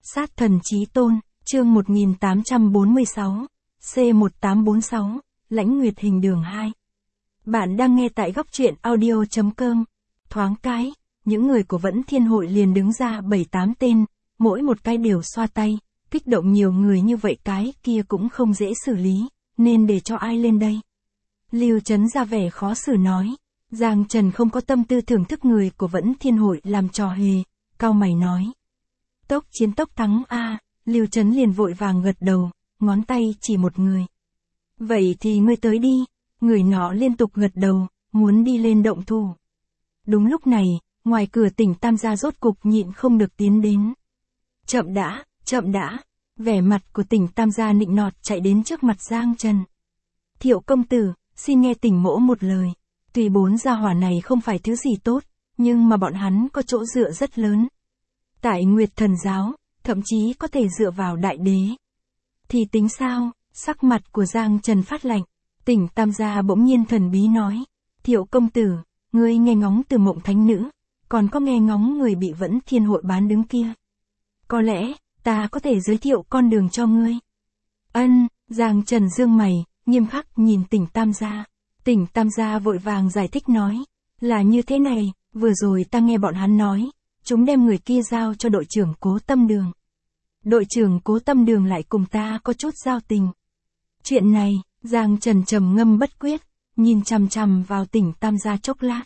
Sát thần chí tôn, chương 1846, C1846, Lãnh Nguyệt Hình Đường 2. Bạn đang nghe tại góc truyện audio.com. Thoáng cái, những người của Vẫn Thiên Hội liền đứng ra 7-8 tên, mỗi một cái đều xoa tay, kích động nhiều người như vậy cái kia cũng không dễ xử lý, nên để cho ai lên đây. Lưu Chấn ra vẻ khó xử nói, Giang Trần không có tâm tư thưởng thức người của Vẫn Thiên Hội làm trò hề, cau mày nói. Tốc chiến tốc thắng a. Lưu Chấn liền vội vàng gật đầu, ngón tay chỉ một người. Vậy thì ngươi tới đi, người nọ liên tục gật đầu, muốn đi lên động thủ. Đúng lúc này, ngoài cửa Tỉnh Tam gia rốt cục nhịn không được tiến đến. Chậm đã, vẻ mặt của Tỉnh Tam gia nịnh nọt chạy đến trước mặt Giang Trần. Thiệu công tử, xin nghe Tỉnh mỗ một lời, tuy bốn gia hỏa này không phải thứ gì tốt, nhưng mà bọn hắn có chỗ dựa rất lớn. Tại Nguyệt Thần giáo, thậm chí có thể dựa vào đại đế. Thì tính sao? Sắc mặt của Giang Trần phát lạnh, Tỉnh Tam gia bỗng nhiên thần bí nói, Thiệu công tử, ngươi nghe ngóng từ Mộng Thánh Nữ, còn có nghe ngóng người bị Vẫn Thiên Hội bán đứng kia. Có lẽ, ta có thể giới thiệu con đường cho ngươi. Ân, Giang Trần dương mày, nghiêm khắc nhìn Tỉnh Tam gia. Tỉnh Tam gia vội vàng giải thích nói, là như thế này, vừa rồi ta nghe bọn hắn nói, chúng đem người kia giao cho đội trưởng Cố Tâm Đường. Đội trưởng Cố Tâm Đường lại cùng ta có chút giao tình. Chuyện này, Giang Trần trầm ngâm bất quyết, nhìn chằm chằm vào Tỉnh Tam gia chốc lát.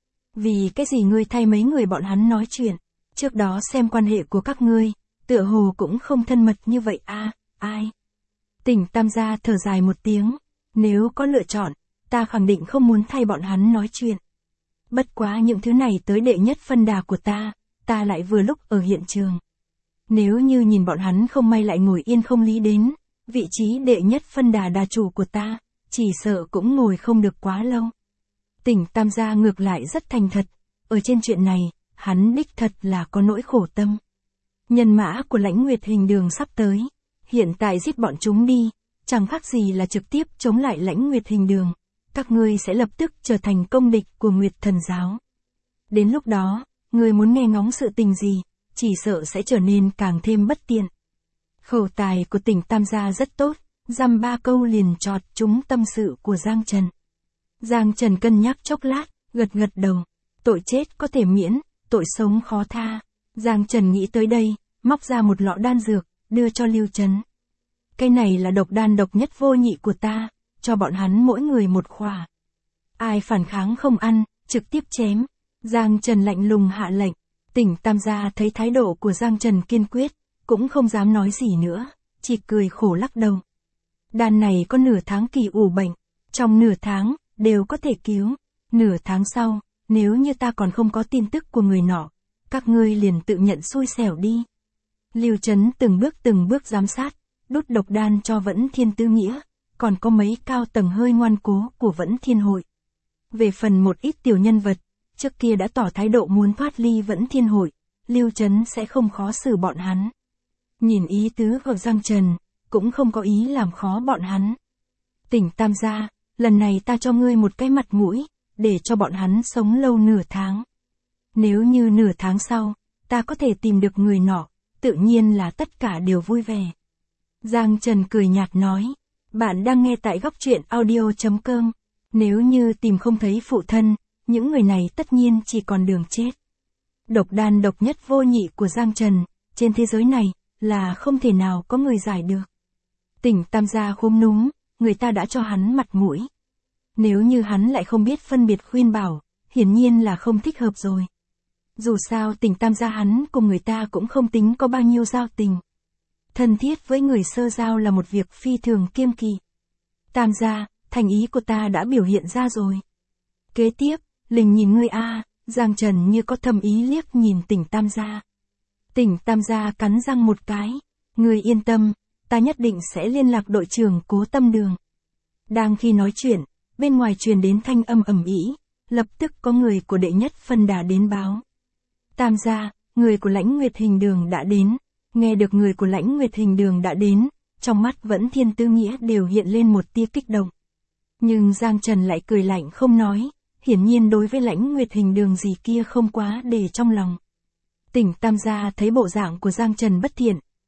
Vì cái gì ngươi thay mấy người bọn hắn nói chuyện, trước đó xem quan hệ của các ngươi, tựa hồ cũng không thân mật như vậy a. Ai? Tỉnh Tam gia thở dài một tiếng, nếu có lựa chọn, ta khẳng định không muốn thay bọn hắn nói chuyện. Bất quá những thứ này tới đệ nhất phân đà của ta lại vừa lúc ở hiện trường. Nếu như nhìn bọn hắn không may lại ngồi yên không lý đến, vị trí đệ nhất phân đà đà chủ của ta, chỉ sợ cũng ngồi không được quá lâu. Tỉnh Tam gia ngược lại rất thành thật, ở trên chuyện này, hắn đích thật là có nỗi khổ tâm. Nhân mã của Lãnh Nguyệt Hình Đường sắp tới, hiện tại giết bọn chúng đi, chẳng khác gì là trực tiếp chống lại Lãnh Nguyệt Hình Đường, các ngươi sẽ lập tức trở thành công địch của Nguyệt Thần giáo. Đến lúc đó, ngươi muốn nghe ngóng sự tình gì, chỉ sợ sẽ trở nên càng thêm bất tiện. Khẩu tài của Tỉnh Tam gia rất tốt, dăm ba câu liền chọt trúng tâm sự của Giang Trần. Giang Trần cân nhắc chốc lát, gật đầu, tội chết có thể miễn, tội sống khó tha. Giang Trần nghĩ tới đây, móc ra một lọ đan dược, đưa cho Lưu Chấn. Cái này là độc đan độc nhất vô nhị của ta, cho bọn hắn mỗi người một khỏa. Ai phản kháng không ăn, trực tiếp chém. Giang Trần lạnh lùng hạ lệnh. Tỉnh Tam gia thấy thái độ của Giang Trần kiên quyết, cũng không dám nói gì nữa, chỉ cười khổ lắc đầu. Đan này có nửa tháng kỳ ủ bệnh, trong nửa tháng, đều có thể cứu. Nửa tháng sau, nếu như ta còn không có tin tức của người nọ, các ngươi liền tự nhận xui xẻo đi. Lưu Chấn từng bước giám sát, đút độc đan cho Vẫn Thiên Tư Nghĩa, còn có mấy cao tầng hơi ngoan cố của Vẫn Thiên Hội. Về phần một ít tiểu nhân vật, trước kia đã tỏ thái độ muốn thoát ly Vẫn Thiên Hội, Lưu Chấn sẽ không khó xử bọn hắn. Nhìn ý tứ của Giang Trần, cũng không có ý làm khó bọn hắn. Tỉnh Tam gia, lần này ta cho ngươi một cái mặt mũi, để cho bọn hắn sống lâu nửa tháng. Nếu như nửa tháng sau, ta có thể tìm được người nọ, tự nhiên là tất cả đều vui vẻ. Giang Trần cười nhạt nói, bạn đang nghe tại góc truyện audio.com, nếu như tìm không thấy phụ thân, những người này tất nhiên chỉ còn đường chết. Độc đan độc nhất vô nhị của Giang Trần, trên thế giới này, là không thể nào có người giải được. Tỉnh Tam gia khúm núm, người ta đã cho hắn mặt mũi. Nếu như hắn lại không biết phân biệt khuyên bảo, hiển nhiên là không thích hợp rồi. Dù sao Tỉnh Tam gia hắn cùng người ta cũng không tính có bao nhiêu giao tình. Thân thiết với người sơ giao là một việc phi thường kiêng kỵ. Tam gia, thành ý của ta đã biểu hiện ra rồi. Kế tiếp, lình nhìn ngươi a. Giang Trần như có thầm ý liếc nhìn Tỉnh Tam gia. Tỉnh Tam gia cắn răng một cái, ngươi yên tâm, ta nhất định sẽ liên lạc đội trưởng Cố Tâm Đường. Đang khi nói chuyện, bên ngoài truyền đến thanh âm ầm ĩ, lập tức có người của đệ nhất phân đà đến báo. Tam gia, người của Lãnh Nguyệt Hình Đường đã đến. Nghe được người của Lãnh Nguyệt Hình Đường đã đến, trong mắt Vẫn Thiên Tư Nghĩa đều hiện lên một tia kích động. Nhưng Giang Trần lại cười lạnh không nói, hiển nhiên đối với Lãnh Nguyệt Hình Đường gì kia không quá để trong lòng. Tỉnh Tam gia thấy bộ dạng của Giang Trần bất thiện,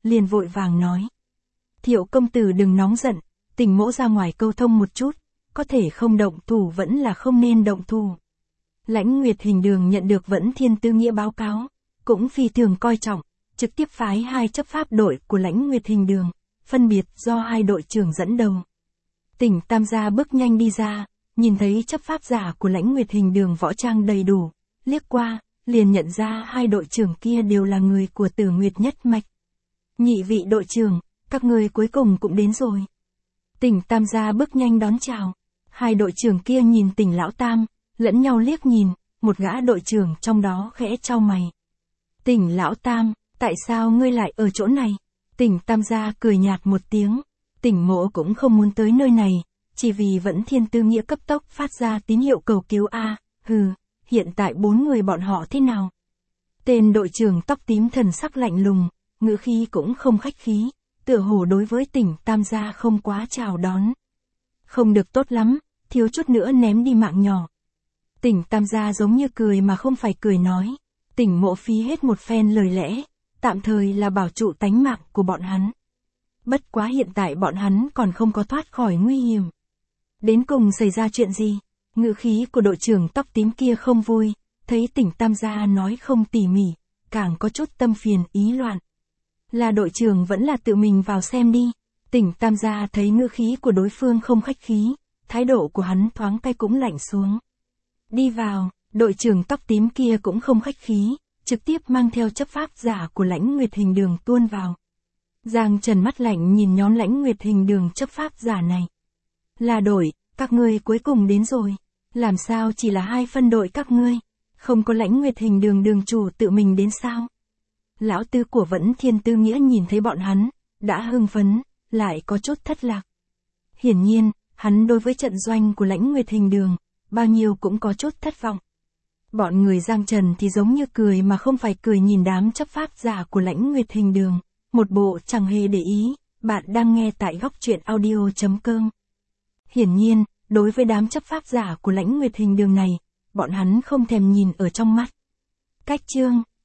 liền vội vàng nói. Thiệu công tử đừng nóng giận, Tỉnh mỗ ra ngoài câu thông một chút, có thể không động thủ vẫn là không nên động thủ. Lãnh Nguyệt Hình Đường nhận được Vẫn Thiên Tư Nghĩa báo cáo, cũng phi thường coi trọng, trực tiếp phái 2 chấp pháp đội của Lãnh Nguyệt Hình Đường, phân biệt do 2 đội trưởng dẫn đầu. Tỉnh Tam Gia bước nhanh đi ra, nhìn thấy chấp pháp giả của Lãnh Nguyệt Hình Đường võ trang đầy đủ, liếc qua, liền nhận ra 2 đội trưởng kia đều là người của Tử Nguyệt nhất mạch. Nhị vị đội trưởng, các người cuối cùng cũng đến rồi. Tỉnh Tam Gia bước nhanh đón chào. 2 đội trưởng kia nhìn Tỉnh Lão Tam, lẫn nhau liếc nhìn, một gã đội trưởng trong đó khẽ chau mày. Tỉnh Lão Tam, tại sao ngươi lại ở chỗ này? Tỉnh Tam Gia cười nhạt một tiếng. Tỉnh mỗ cũng không muốn tới nơi này, chỉ vì Vẫn Thiên Tư Nghĩa cấp tốc phát ra tín hiệu cầu cứu a. Hiện tại 4 người bọn họ thế nào? Tên đội trưởng tóc tím thần sắc lạnh lùng, ngữ khí cũng không khách khí, tựa hồ đối với Tỉnh Tam Gia không quá chào đón. Không được tốt lắm, thiếu chút nữa ném đi mạng nhỏ. Tỉnh Tam Gia giống như cười mà không phải cười nói. Tỉnh mộ phí hết một phen lời lẽ, tạm thời là bảo trụ tánh mạng của bọn hắn. Bất quá hiện tại bọn hắn còn không có thoát khỏi nguy hiểm. Đến cùng xảy ra chuyện gì? Ngữ khí của đội trưởng tóc tím kia không vui, thấy Tỉnh Tam Gia nói không tỉ mỉ, càng có chút tâm phiền ý loạn. Là đội trưởng vẫn là tự mình vào xem đi. Tỉnh Tam Gia thấy ngữ khí của đối phương không khách khí, thái độ của hắn thoáng cái cũng lạnh xuống. Đi vào, đội trưởng tóc tím kia cũng không khách khí, trực tiếp mang theo chấp pháp giả của Lãnh Nguyệt Hình Đường tuôn vào. Giang Trần mắt lạnh nhìn nhóm Lãnh Nguyệt Hình Đường chấp pháp giả này. Là đội, các ngươi cuối cùng đến rồi. Làm sao chỉ là 2 phân đội các ngươi? Không có Lãnh Nguyệt Hình Đường đường chủ tự mình đến sao? Lão tư của Vẫn Thiên Tư Nghĩa nhìn thấy bọn hắn, đã hưng phấn, lại có chút thất lạc. Hiển nhiên, hắn đối với trận doanh của Lãnh Nguyệt Hình Đường, bao nhiêu cũng có chút thất vọng. Bọn người Giang Trần thì giống như cười mà không phải cười nhìn đám chấp pháp giả của Lãnh Nguyệt Hình Đường, một bộ chẳng hề để ý. Bạn đang nghe tại góc truyện audio.com. Hiển nhiên, đối với đám chấp pháp giả của Lãnh Nguyệt Hình Đường này, bọn hắn không thèm nhìn ở trong mắt. Cách chương